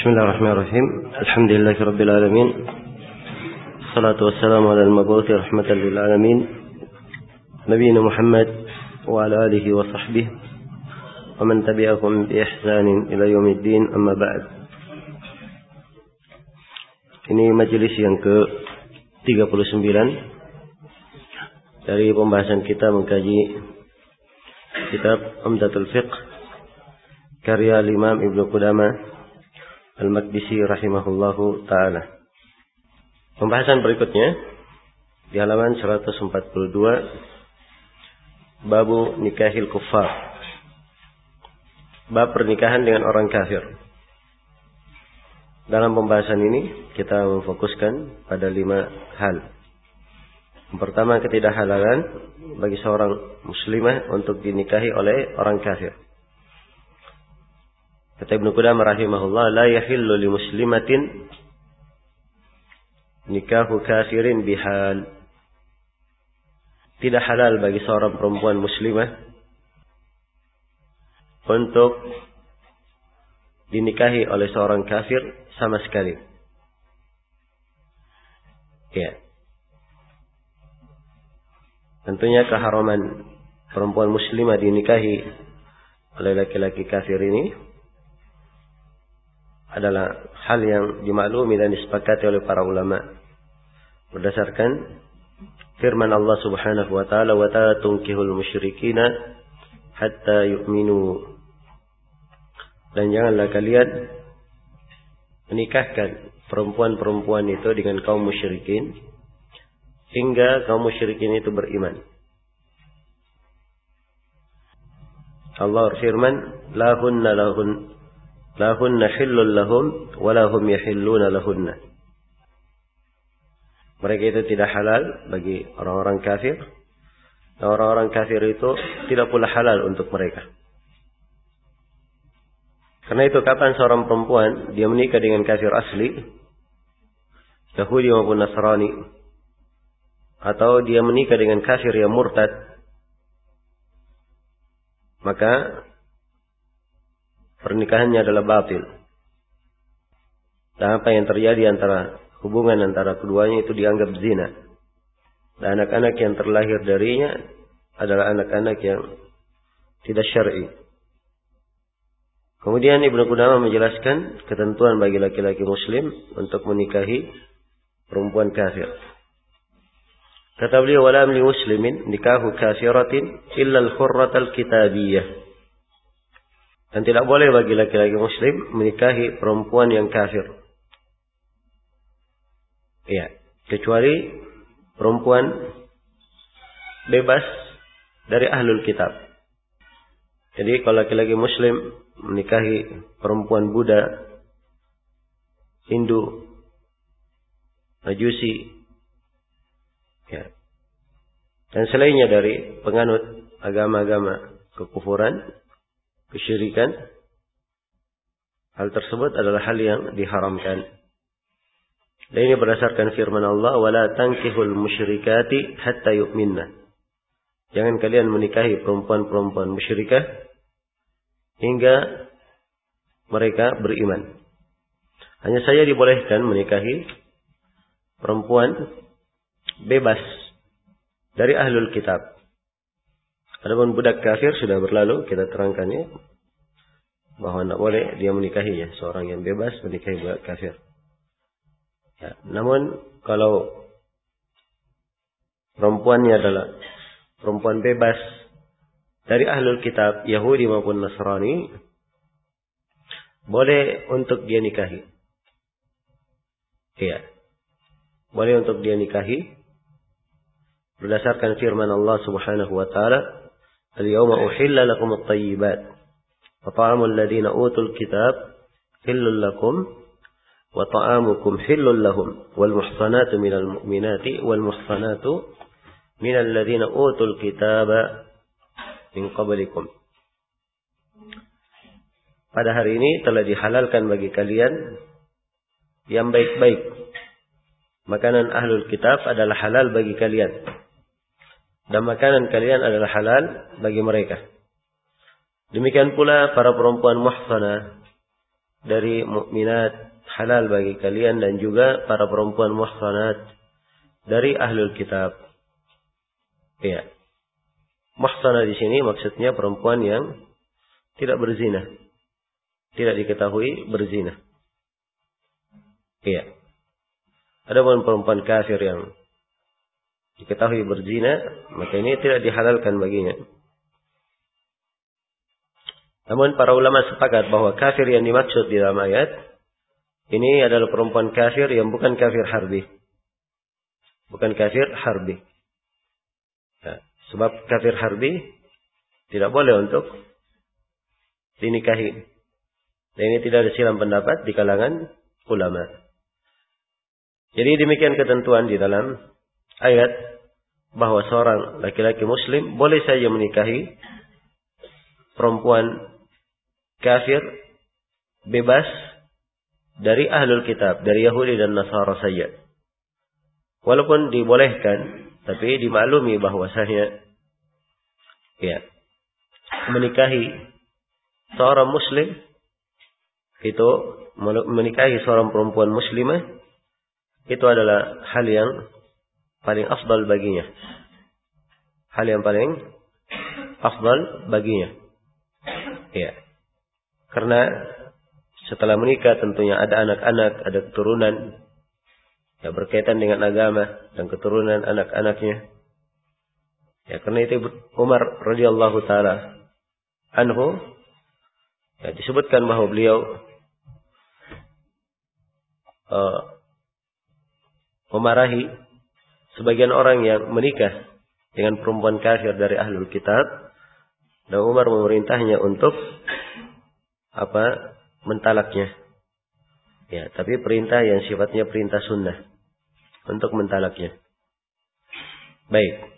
Bismillahirrahmanirrahim. Alhamdulillahirabbil alamin. Wassalatu wassalamu ala al-mabu'uts rahmatan lil alamin. Nabiyina Muhammad wa ala alihi wa sahbihi wa man tabi'ahum bi ihsanin ila yaumiddin, amma ba'd. Ini majelis yang ke-39 dari pembahasan kita mengkaji kitab Umdatul Fiqh karya Imam Ibnu Qudamah Al-Maqdisi rahimahullahu ta'ala. Pembahasan berikutnya di halaman 142, Babu Nikahil Kuffar, bab pernikahan dengan orang kafir. Dalam pembahasan ini kita memfokuskan pada 5 hal. Yang pertama, ketidakhalalan bagi seorang muslimah untuk dinikahi oleh orang kafir. Kata Ibnu Qudamah rahimahullah, la yahillu li muslimatin nikahu kafirin bihal. Tidak halal bagi seorang perempuan muslimah untuk dinikahi oleh seorang kafir sama sekali. Ya. Tentunya keharaman perempuan muslimah dinikahi oleh laki-laki kafir ini adalah hal yang dimaklumi dan disepakati oleh para ulama berdasarkan firman Allah Subhanahu wa taala, wa la tunkihul musyrikina hatta yu'minu. Dan janganlah kalian menikahkan perempuan-perempuan itu dengan kaum musyrikin hingga kaum musyrikin itu beriman. Allah berfirman, lahunna hillul lahum wa lahum yahilluna lahunna. Mereka itu tidak halal bagi orang-orang kafir, dan orang-orang kafir itu tidak pula halal untuk mereka. Karena itu kapan seorang perempuan dia menikah dengan kafir asli, Yahudi maupun Nasrani, atau dia menikah dengan kafir yang murtad, maka pernikahannya adalah batil. Dan apa yang terjadi antara hubungan antara keduanya itu dianggap zina. Dan anak-anak yang terlahir darinya adalah anak-anak yang tidak syar'i. Kemudian Ibnu Qudamah menjelaskan ketentuan bagi laki-laki muslim untuk menikahi perempuan kafir. Kata beliau, wala li muslimin nikahu kafiratin illa al-hurratal kitabiyah. Dan tidak boleh bagi laki-laki muslim menikahi perempuan yang kafir. Ya, kecuali perempuan bebas dari ahlul kitab. Jadi kalau laki-laki muslim menikahi perempuan Buddha, Hindu, Majusi, ya, dan selainnya dari penganut agama-agama kekufuran, kesyirikan, hal tersebut adalah hal yang diharamkan. Dan ini berdasarkan firman Allah, wala tankihul musyrikati hatta yu'minna. Jangan kalian menikahi perempuan-perempuan musyrikah hingga mereka beriman. Hanya saja dibolehkan menikahi perempuan bebas dari ahlul kitab. Adapun budak kafir sudah berlalu, kita terangkannya bahwa tidak boleh dia menikahinya, seorang yang bebas menikahi budak kafir. Ya, namun kalau perempuannya adalah perempuan bebas dari ahlul kitab, Yahudi maupun Nasrani, boleh untuk dia nikahi. Ya, boleh untuk dia nikahi berdasarkan firman Allah Subhanahu wa taala, al-yawma uhilla lakum at-tayyibat wa ta'amul ladina utul kitab hillul lakum wa ta'amukum hillul lahum wal muhsanatu minal mu'minati wal muhsanatu minal ladina utul kitaba min qablikum. Pada hari ini telah dihalalkan bagi kalian yang baik-baik. Makanan ahlul kitab adalah halal bagi kalian, dan makanan kalian adalah halal bagi mereka. Demikian pula para perempuan muhsanah dari mukminat halal bagi kalian dan juga para perempuan muhsanat dari ahlul kitab. Ya. Muhsanah di sini maksudnya perempuan yang tidak berzina. Tidak diketahui berzina. Iya. Adapun perempuan kafir yang diketahui berzina, maka ini tidak dihalalkan baginya. Namun para ulama sepakat bahwa kafir yang dimaksud di dalam ayat ini adalah perempuan kafir yang bukan kafir harbi. Bukan kafir harbi. Nah, sebab kafir harbi tidak boleh untuk dinikahi. Dan ini tidak ada silang pendapat di kalangan ulama. Jadi demikian ketentuan di dalam ayat bahwa seorang laki-laki muslim boleh saja menikahi perempuan kafir bebas dari ahlul kitab, dari Yahudi dan Nasara saja. Walaupun dibolehkan, tapi dimaklumi bahwasanya ya, menikahi seorang muslim itu menikahi seorang perempuan muslimah itu adalah hal yang paling afdal baginya. Hal yang paling afdal baginya. Ya. Karena setelah menikah tentunya ada anak-anak, ada keturunan yang berkaitan dengan agama dan keturunan anak-anaknya. Ya, karena itu Umar radhiyallahu taala anhu ya, disebutkan bahwa beliau memarahi sebagian orang yang menikah dengan perempuan kafir dari ahlul kitab, dan Umar memerintahnya untuk mentalaknya. Ya, tapi perintah yang sifatnya perintah sunnah untuk mentalaknya. Baik.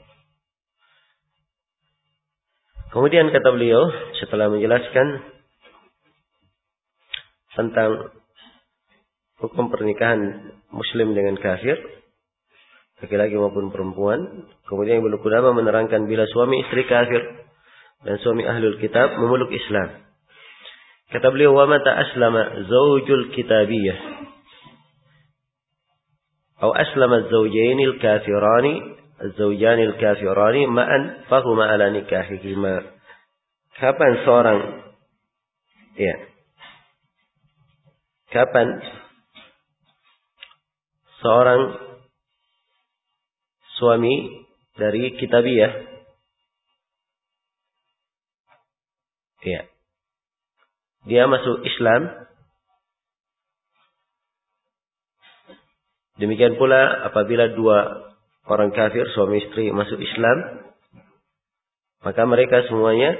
Kemudian kata beliau setelah menjelaskan tentang hukum pernikahan muslim dengan kafir, laki-laki maupun perempuan. Kemudian Ibnu Qudamah menerangkan bila suami istri kafir dan suami ahlul kitab memeluk Islam. Kata beliau, wa mata aslama zaujul kitabiyah atau aslama zaujainil kafirani az-zawjanil kafirani ma'an fahuma ala nikahihima. Kapan seorang suami dari kitabiyah ya, dia masuk Islam. Demikian pula apabila dua orang kafir suami istri masuk Islam, maka mereka semuanya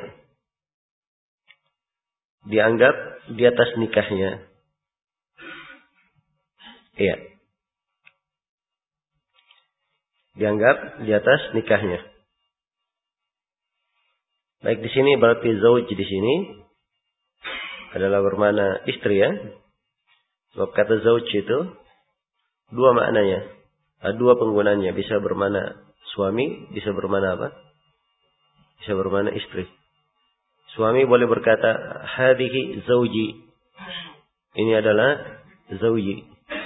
dianggap di atas nikahnya. Iya. Dianggap di atas nikahnya. Baik, di sini berarti zauj di sini adalah bermakna istri ya. Sebab kata zauj itu dua maknanya. Dua penggunaannya, bisa bermakna suami, bisa bermakna apa? Bisa bermakna istri. Suami boleh berkata hadhihi zauji. Ini adalah zauji.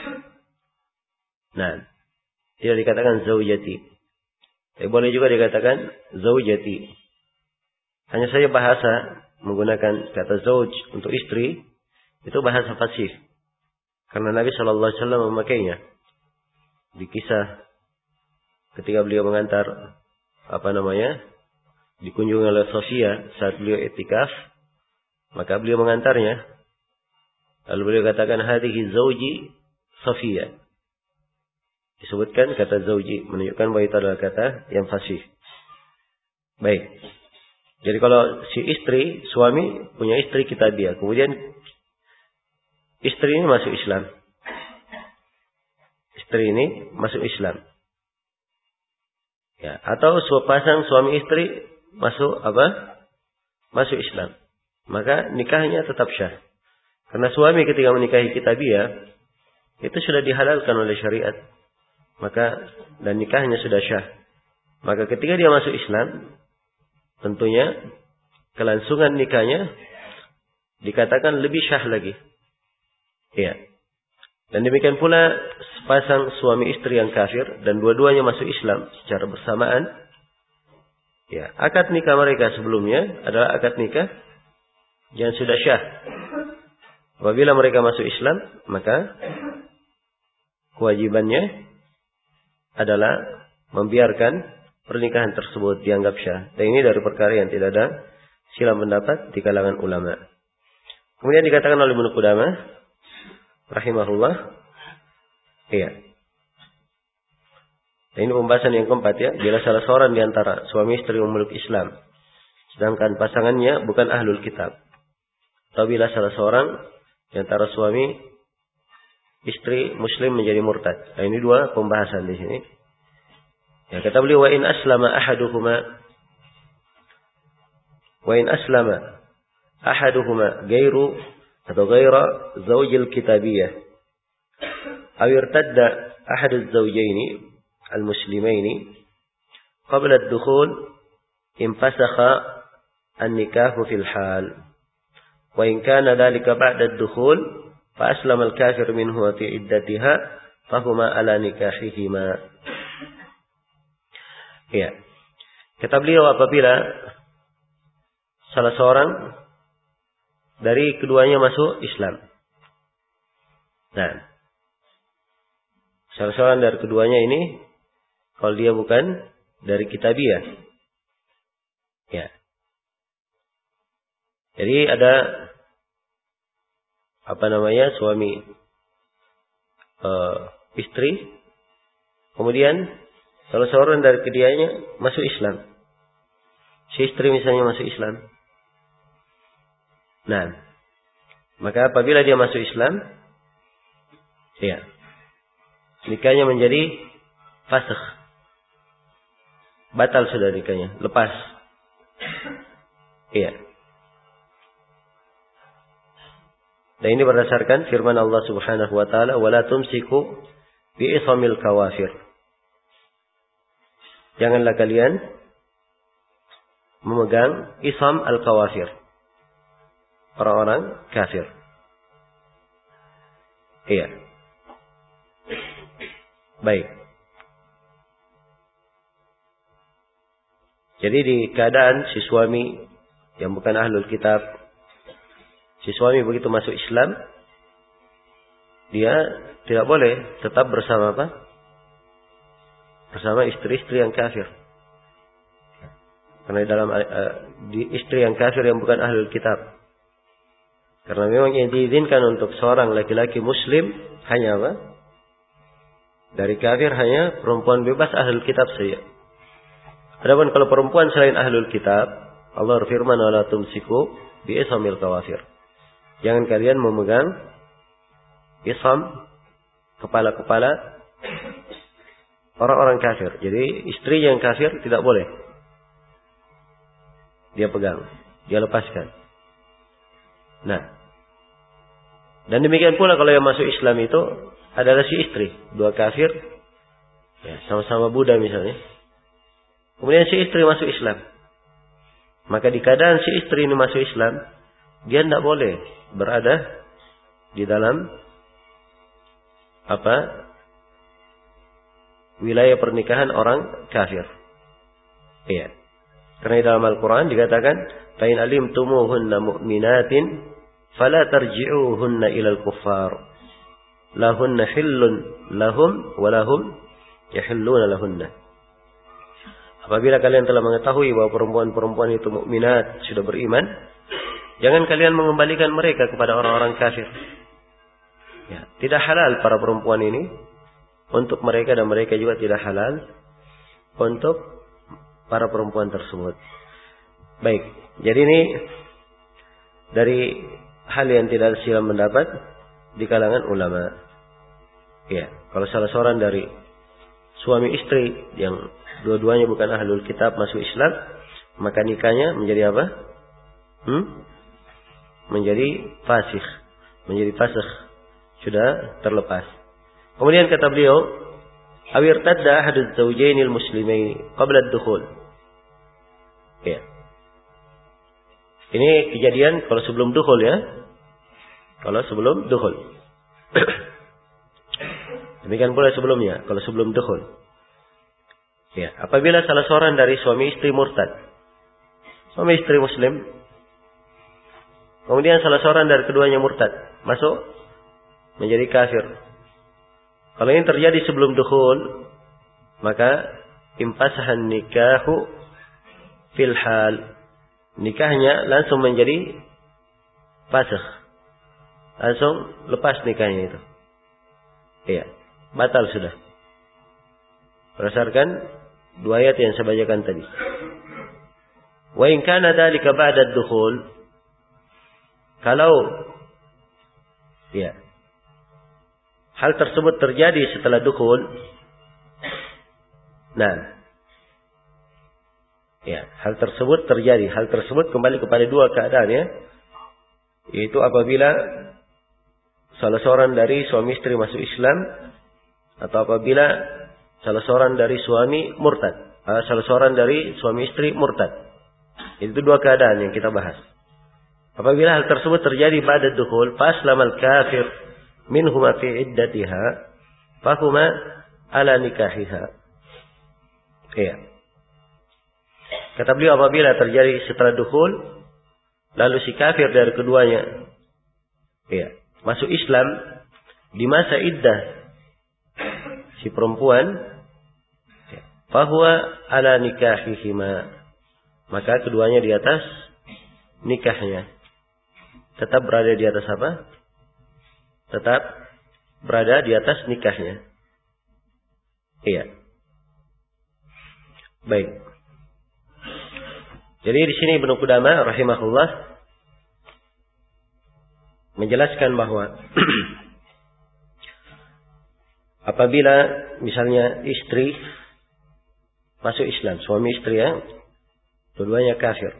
Nah, tidak dikatakan zaujati. Tapi boleh juga dikatakan zaujati. Hanya saja bahasa menggunakan kata zauj untuk istri itu bahasa fasih. Karena Nabi sallallahu alaihi wasallam memakainya. Di kisah ketika beliau mengantar dikunjungi oleh Sofia saat beliau i'tikaf, maka beliau mengantarnya. Lalu beliau katakan hadhihi zauji Sofia. Disebutkan kata zauji menunjukkan bahwa itu adalah kata yang fasih. Baik. Jadi kalau si istri, suami punya istri kitabiyah, kemudian istri ini masuk Islam. Istri ini masuk Islam. Ya, atau sepasang suami istri masuk Masuk Islam. Maka nikahnya tetap syah. Karena suami ketika menikahi kitabiyah itu sudah dihalalkan oleh syariat. Maka dan nikahnya sudah syah. Maka ketika dia masuk Islam, tentunya kelangsungan nikahnya dikatakan lebih syah lagi. Iya. Dan demikian pula sepasang suami istri yang kafir dan dua-duanya masuk Islam secara bersamaan. Ya, akad nikah mereka sebelumnya adalah akad nikah yang sudah syah. Apabila mereka masuk Islam, maka kewajibannya adalah membiarkan pernikahan tersebut dianggap syah. Dan ini dari perkara yang tidak ada silang pendapat di kalangan ulama. Kemudian dikatakan oleh Ibnu Qudamah rahimahullah, iya. Dan ini pembahasan yang keempat ya. Bila salah seorang di antara suami istri memeluk Islam, sedangkan pasangannya bukan ahlul kitab. Atau bila salah seorang di antara suami istri muslim menjadi murtad. Nah, ini dua pembahasan di sini. Ya, kata beliau wa in aslama ahaduhuma ghairu atau ghaira zaujil kitabiyah aw irtadda ahaduz zawjaini al-muslimaini qabla ad-dukhul infasakha an-nikahu fil hal wa in kana dhalika ba'da ad-dukhul fa aslama al-kafir minhu fi iddatiha fahuma ala nikahihima. Ya. Kata beliau apabila salah seorang dari keduanya masuk Islam. Nah, salah seorang dari keduanya ini, kalau dia bukan dari kitabiyah. Ya. Jadi ada suami istri, kemudian salah seorang dari keduanya masuk Islam. Si istri misalnya masuk Islam. Nah, maka apabila dia masuk Islam, ya, nikahnya menjadi fasakh. Batal sudah nikahnya, lepas. Iya. Dan ini berdasarkan firman Allah Subhanahu wa taala, "Wala tumsiku bi ismil kawafir." Janganlah kalian memegang isam al-kawafir. Orang-orang kafir. Iya. Baik. Jadi di keadaan si suami yang bukan ahlul kitab, si suami begitu masuk Islam, dia tidak boleh tetap bersama apa? Bersama istri-istri yang kafir. Karena dalam di istri yang kafir yang bukan ahlul kitab. Karena memang yang diizinkan untuk seorang laki-laki muslim hanya apa? Dari kafir hanya perempuan bebas ahlul kitab saja. Adapun kalau perempuan selain ahlul kitab, Allah berfirman wala tumsiku bi ismil kawafir. Jangan kalian memegang isam kepala-kepala orang-orang kafir. Jadi istri yang kafir tidak boleh dia pegang, dia lepaskan. Nah, dan demikian pula kalau yang masuk Islam itu adalah si istri, dua kafir, ya, sama-sama Buddha misalnya. Kemudian si istri masuk Islam, maka di keadaan si istri ini masuk Islam, dia tidak boleh berada di dalam wilayah pernikahan orang kafir. Iya. Karena di dalam Al-Quran dikatakan, "Fa in alimtumuhunna mu'minatin fala tarji'uhunna ilal kuffar. Lahunna hillun lahum wa lahum yahilluna lahunna." Apabila kalian telah mengetahui bahwa perempuan-perempuan itu mukminat, sudah beriman, jangan kalian mengembalikan mereka kepada orang-orang kafir. Ya, tidak halal para perempuan ini untuk mereka dan mereka juga tidak halal untuk para perempuan tersebut. Baik, jadi ini dari hal yang tidak silam mendapat di kalangan ulama. Ya, kalau salah seorang dari suami istri yang dua-duanya bukan ahlul kitab masuk Islam, maka nikahnya menjadi apa? Menjadi fasakh, sudah terlepas. Kemudian kata beliau, awir tadda ahaduz zawjainil muslimaini qabla ad-dukhul. Ya. Ini kejadian kalau sebelum dukhul ya. Kalau sebelum dukhul. Demikian pula sebelumnya, kalau sebelum dukhul. Ya, apabila salah seorang dari suami istri murtad, suami istri muslim, kemudian salah seorang dari keduanya murtad, masuk menjadi kafir. Kalau ini terjadi sebelum dukhul, maka impasahan nikahu fil hal. Nikahnya langsung menjadi fasakh. Langsung lepas nikahnya itu. Iya, batal sudah. Berdasarkan dua ayat yang saya bacakan tadi. Wa in kana dzalika ba'da ad-dukhul, kalau ya hal tersebut terjadi setelah dukhul, nah, ya, hal tersebut terjadi, hal tersebut kembali kepada dua keadaan ya. Yaitu apabila salah seorang dari suami istri masuk Islam, atau apabila salah seorang dari suami murtad, salah seorang dari suami istri murtad. Itu dua keadaan yang kita bahas. Apabila hal tersebut terjadi pada dukhul, faslamal kafir minhuma fi iddatiha, fahuma ala nikahiha. Iya. Kata beliau, apabila terjadi setelah dukhul, lalu si kafir dari keduanya, iya, masuk Islam di masa iddah si perempuan, fahuwa ala nikahihima, maka keduanya di atas nikahnya. Tetap berada di atas apa? Tetap berada di atas nikahnya. Iya. Baik. Jadi di sini Ibnu Qudamah rahimahullah menjelaskan bahwa apabila misalnya istri masuk Islam, suami istri ya, keduanya kafir.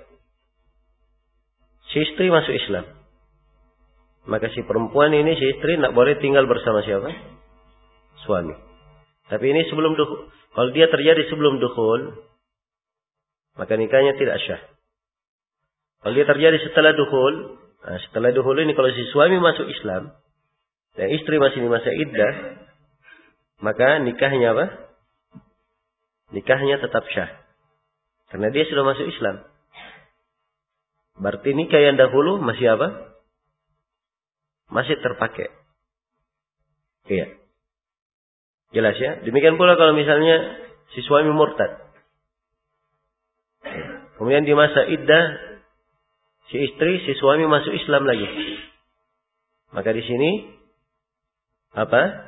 Si istri masuk Islam, maka si perempuan ini, si istri, tidak boleh tinggal bersama siapa? Suami. Tapi ini sebelum dukhul. Kalau dia terjadi sebelum dukhul, maka nikahnya tidak syah. Kalau dia terjadi setelah dukhul, nah setelah dukhul ini kalau si suami masuk Islam dan istri masih di masa iddah, maka nikahnya apa? Nikahnya tetap syah. Karena dia sudah masuk Islam. Berarti nikah yang dahulu masih apa? Masih terpakai. Iya. Jelas ya? Demikian pula kalau misalnya si suami murtad. Kemudian di masa iddah si istri, si suami masuk Islam lagi. Maka di sini apa?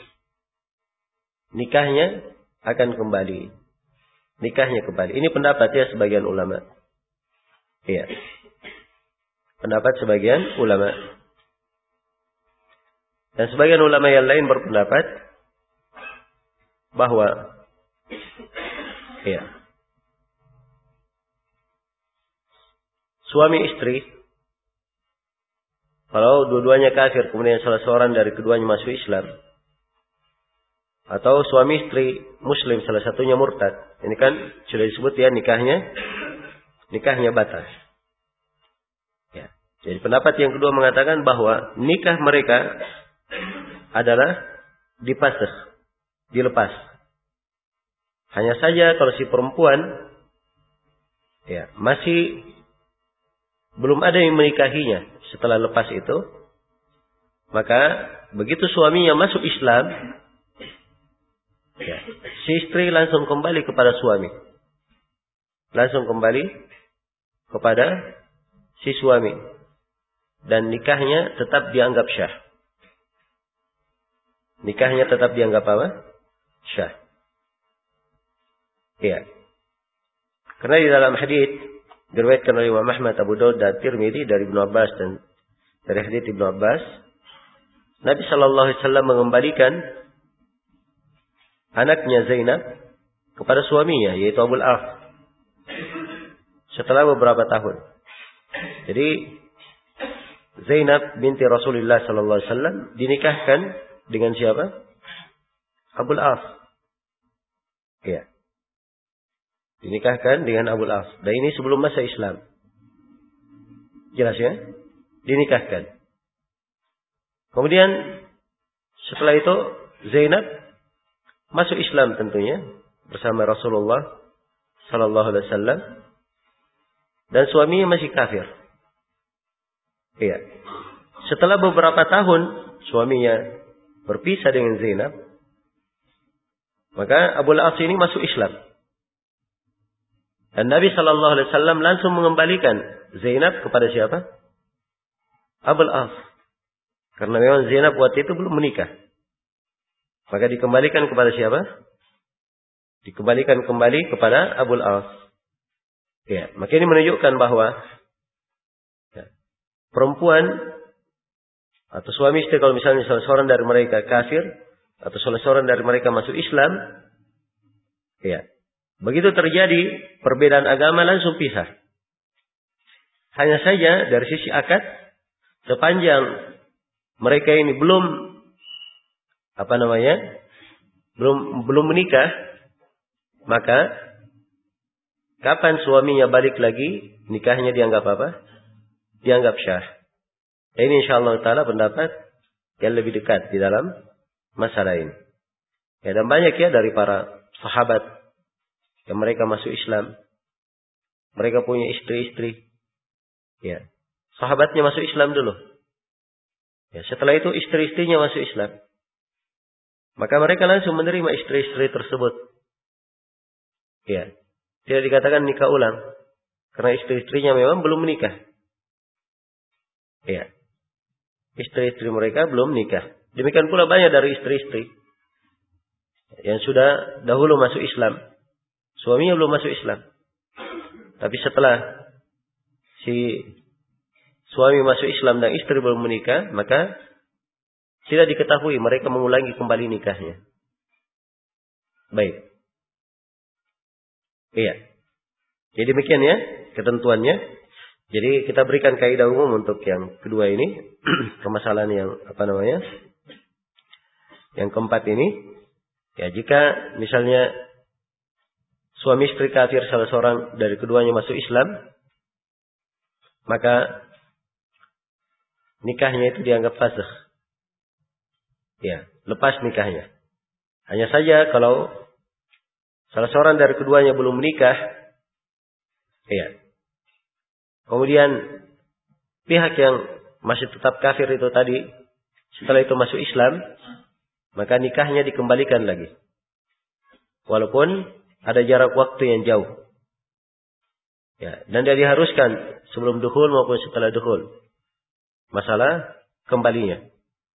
Nikahnya akan kembali. Nikahnya kembali. Ini pendapat ya sebagian ulama. Iya. Pendapat sebagian ulama. Dan sebagian ulama yang lain berpendapat bahwa iya, suami istri kalau dua-duanya kafir kemudian salah seorang dari keduanya masuk Islam, atau suami istri muslim salah satunya murtad, ini kan sudah disebut ya nikahnya batal. Ya. Jadi pendapat yang kedua mengatakan bahwa nikah mereka adalah dipasakh, dilepas. Hanya saja kalau si perempuan ya masih belum ada yang menikahinya setelah lepas itu, maka begitu suaminya masuk Islam, ya, si istri langsung kembali kepada suami. Langsung kembali kepada si suami. Dan nikahnya tetap dianggap syah. Nikahnya tetap dianggap apa? Syah. Iya. Karena di dalam hadits diriwayatkan oleh Imam Ahmad, Abu Daud dan Tirmidzi dari Ibnu Abbas, dan dari hadits Ibnu Abbas, Nabi sallallahu alaihi wasallam mengembalikan anaknya Zainab kepada suaminya yaitu Abul As setelah beberapa tahun. Jadi Zainab binti Rasulullah sallallahu alaihi wasallam dinikahkan dengan siapa? Abul As. Ya. Dinikahkan dengan Abul As. Dan ini sebelum masa Islam. Jelas ya? Dinikahkan. Kemudian Setelah itu Zainab masuk Islam tentunya bersama Rasulullah sallallahu alaihi wasallam, dan suaminya masih kafir. Iya. Setelah beberapa tahun suaminya berpisah dengan Zainab, maka Abu Al-As ini masuk Islam. Dan Nabi sallallahu alaihi wasallam langsung mengembalikan Zainab kepada siapa? Abu Al-As. Karena memang Zainab waktu itu belum menikah. Maka dikembalikan kepada siapa? Dikembalikan kembali kepada Abu Al-As. Ya, maka ini menunjukkan bahwa perempuan atau suami istri, kalau misalnya salah seorang dari mereka kafir atau salah seorang dari mereka masuk Islam, ya, begitu terjadi perbedaan agama langsung pisah. Hanya saja dari sisi akad, sepanjang mereka ini belum belum menikah, maka kapan suaminya balik lagi, nikahnya dianggap apa? Dianggap syah. Ini insyaallah taala pendapat yang lebih dekat di dalam masalah ini. Ya, dan banyak ya dari para sahabat yang mereka masuk Islam, mereka punya istri-istri. Ya, sahabatnya masuk Islam dulu. Ya, setelah itu istri-istrinya masuk Islam. Maka mereka langsung menerima istri-istri tersebut. Ya, tidak dikatakan nikah ulang, karena istri-istrinya memang belum menikah. Ya, istri-istri mereka belum nikah. Demikian pula banyak dari istri-istri yang sudah dahulu masuk Islam, suaminya belum masuk Islam. Tapi setelah si suami masuk Islam dan istri belum menikah, maka tidak diketahui mereka mengulangi kembali nikahnya. Baik. Iya. Jadi demikian ya ketentuannya. Jadi kita berikan kaidah umum untuk yang kedua ini, permasalahan yang yang keempat ini. Ya, jika misalnya suami istri kafir salah seorang dari keduanya masuk Islam, maka nikahnya itu dianggap fasakh. Ya, lepas nikahnya. Hanya saja kalau salah seorang dari keduanya belum menikah, ya, kemudian pihak yang masih tetap kafir itu tadi, setelah itu masuk Islam, maka nikahnya dikembalikan lagi. Walaupun ada jarak waktu yang jauh. Ya, dan dia diharuskan sebelum dukhul maupun setelah dukhul. Masalah kembalinya.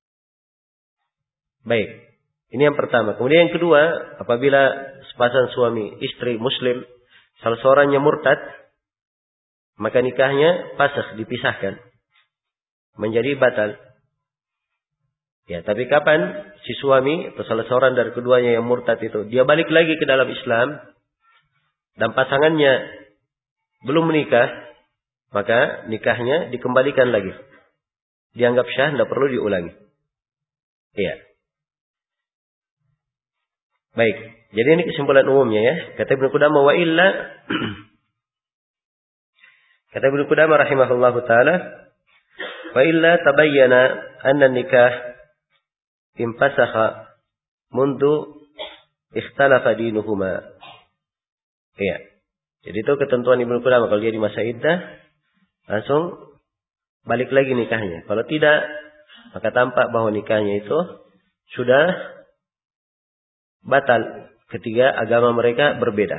Baik. Ini yang pertama. Kemudian yang kedua, apabila sepasang suami istri muslim, salah seorangnya murtad, maka nikahnya fasakh, dipisahkan. Menjadi batal. Ya, tapi kapan si suami atau salah seorang dari keduanya yang murtad itu, dia balik lagi ke dalam Islam, dan pasangannya belum menikah, maka nikahnya dikembalikan lagi. Dianggap syah, tidak perlu diulangi. Iya. Baik. Jadi ini kesimpulan umumnya ya. Kata Ibnu Qudamah wa illa kata Ibnu Qudamah rahimahullahu taala, wa illa tabayyana anna nikah infasakha mundu ikhtalafa dinuhuma. Iya. Jadi itu ketentuan Ibnu Qudamah, kalau dia di masa iddah langsung balik lagi nikahnya. Kalau tidak, maka tampak bahwa nikahnya itu sudah batal ketika agama mereka berbeda.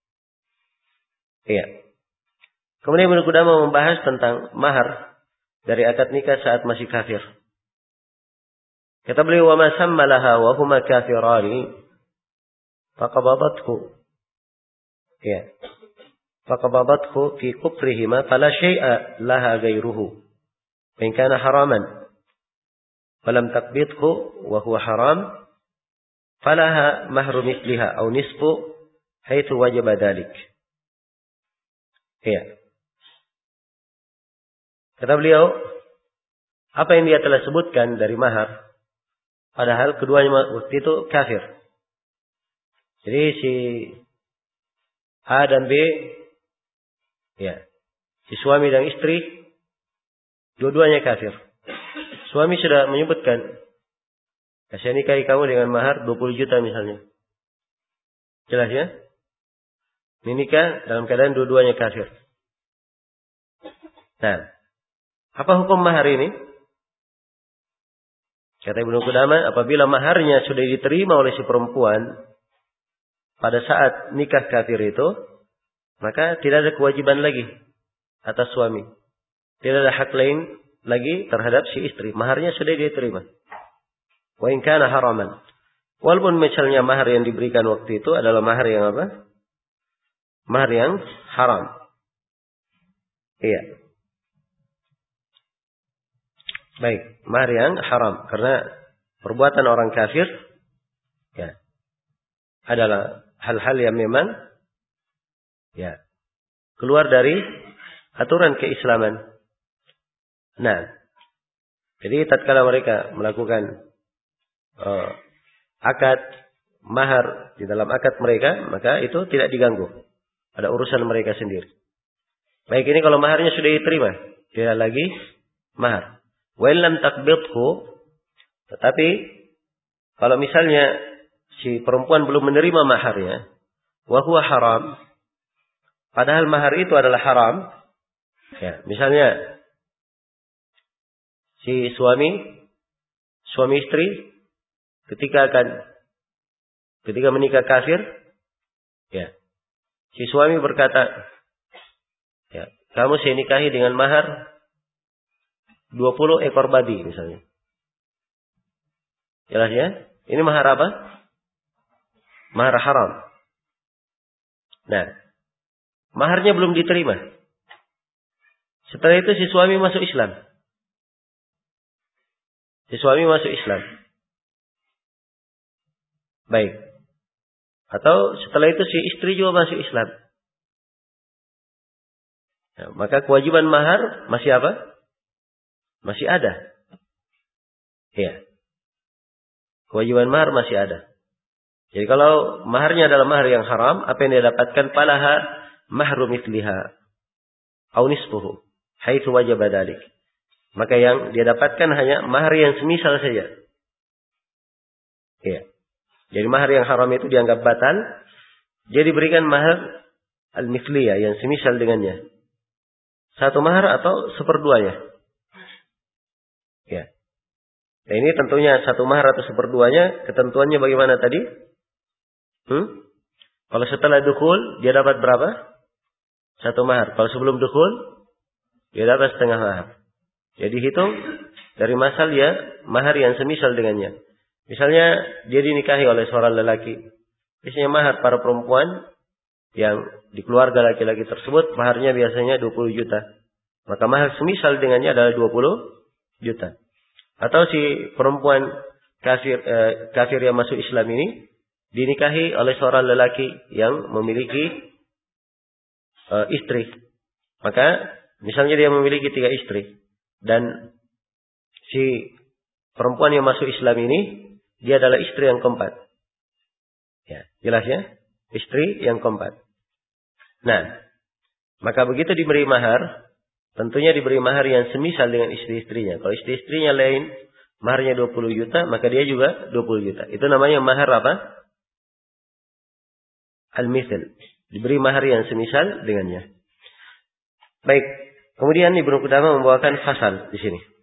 Iya. Kemudian Ibnu Qudamah membahas tentang mahar dari akad nikah saat masih kafir. Kata beliau, wa ma sammalaha wa huma kafirani faqabadathu. Ya. Faqabadathu fi kufrihima fala syai'a laha ghairuhu. Wa in kana haraman falam taqbidhu wa huwa haram falaha mahru mithliha aw nisfu haitsu wajaba dzalik. Ya. Kata beliau, apa yang dia telah sebutkan dari mahar, padahal keduanya waktu itu kafir. Jadi si A dan B, ya, si suami dan istri, dua-duanya kafir. Suami sudah menyebutkan Saya nikahi kamu dengan mahar 20 juta misalnya. Jelas ya? Ini nikah dalam keadaan dua-duanya kafir. Nah, apa hukum mahar ini? Kata Ibnu Qudamah, apabila maharnya sudah diterima oleh si perempuan pada saat nikah kafir itu, maka tidak ada kewajiban lagi atas suami. Tidak ada hak lain lagi terhadap si istri. Maharnya sudah diterima. Wa in kana haraman. Walaupun misalnya mahar yang diberikan waktu itu adalah mahar yang apa? Mahar yang haram. Iya. Baik, mahar yang haram karena perbuatan orang kafir ya adalah hal-hal yang memang ya keluar dari aturan keislaman. Nah, jadi tatkala mereka melakukan akad mahar di dalam akad mereka, maka itu tidak diganggu. Ada urusan mereka sendiri. Baik, ini kalau maharnya sudah diterima, tidak lagi mahar. Wa lam taqbidhu, tetapi kalau misalnya si perempuan belum menerima maharnya, wa huwa haram, padahal mahar itu adalah haram, ya, misalnya si suami istri ketika menikah kafir, ya, si suami berkata, ya, kamu saya nikahi dengan mahar 20 ekor babi misalnya. Jelas ya? Ini mahar apa? Mahar haram. Nah, maharnya belum diterima. Setelah itu si suami masuk Islam. Baik. Atau setelah itu si istri juga masuk Islam. Nah, maka kewajiban mahar masih apa? Masih ada. Ya. Kewajiban mahar masih ada. Jadi kalau maharnya adalah mahar yang haram, apa yang dia dapatkan? Palaha mahru mithliha au nisfuhu haitsu wajaba dzalik. Maka yang dia dapatkan hanya mahar yang semisal saja. Ya. Jadi mahar yang haram itu dianggap batal, dia diberikan mahar al-mithliyah yang semisal dengannya. Satu mahar atau seperduanya. Ya. Nah, ini tentunya satu mahar atau seperduanya, ketentuannya bagaimana tadi? Kalau setelah dukhul, dia dapat berapa? Satu mahar. Kalau sebelum dukhul, dia dapat setengah mahar. Jadi hitung dari masal ya, mahar yang semisal dengannya. Misalnya, dia dinikahi oleh seorang lelaki. Biasanya mahar para perempuan yang di keluarga laki-laki tersebut, maharnya biasanya 20 juta. Maka mahar semisal dengannya adalah 20 juta. Atau si perempuan kafir yang masuk Islam ini dinikahi oleh seorang lelaki yang memiliki istri. Maka misalnya dia memiliki 3 istri dan si perempuan yang masuk Islam ini dia adalah istri yang keempat. Ya, jelas ya? Istri yang keempat. Nah, maka begitu diberi mahar, tentunya diberi mahar yang semisal dengan istri-istrinya. Kalau istri-istrinya lain, maharnya 20 juta, maka dia juga 20 juta. Itu namanya mahar apa? Al-mithl. Diberi mahar yang semisal dengannya. Baik. Kemudian Ibnu Qudamah membawakan fasal di sini.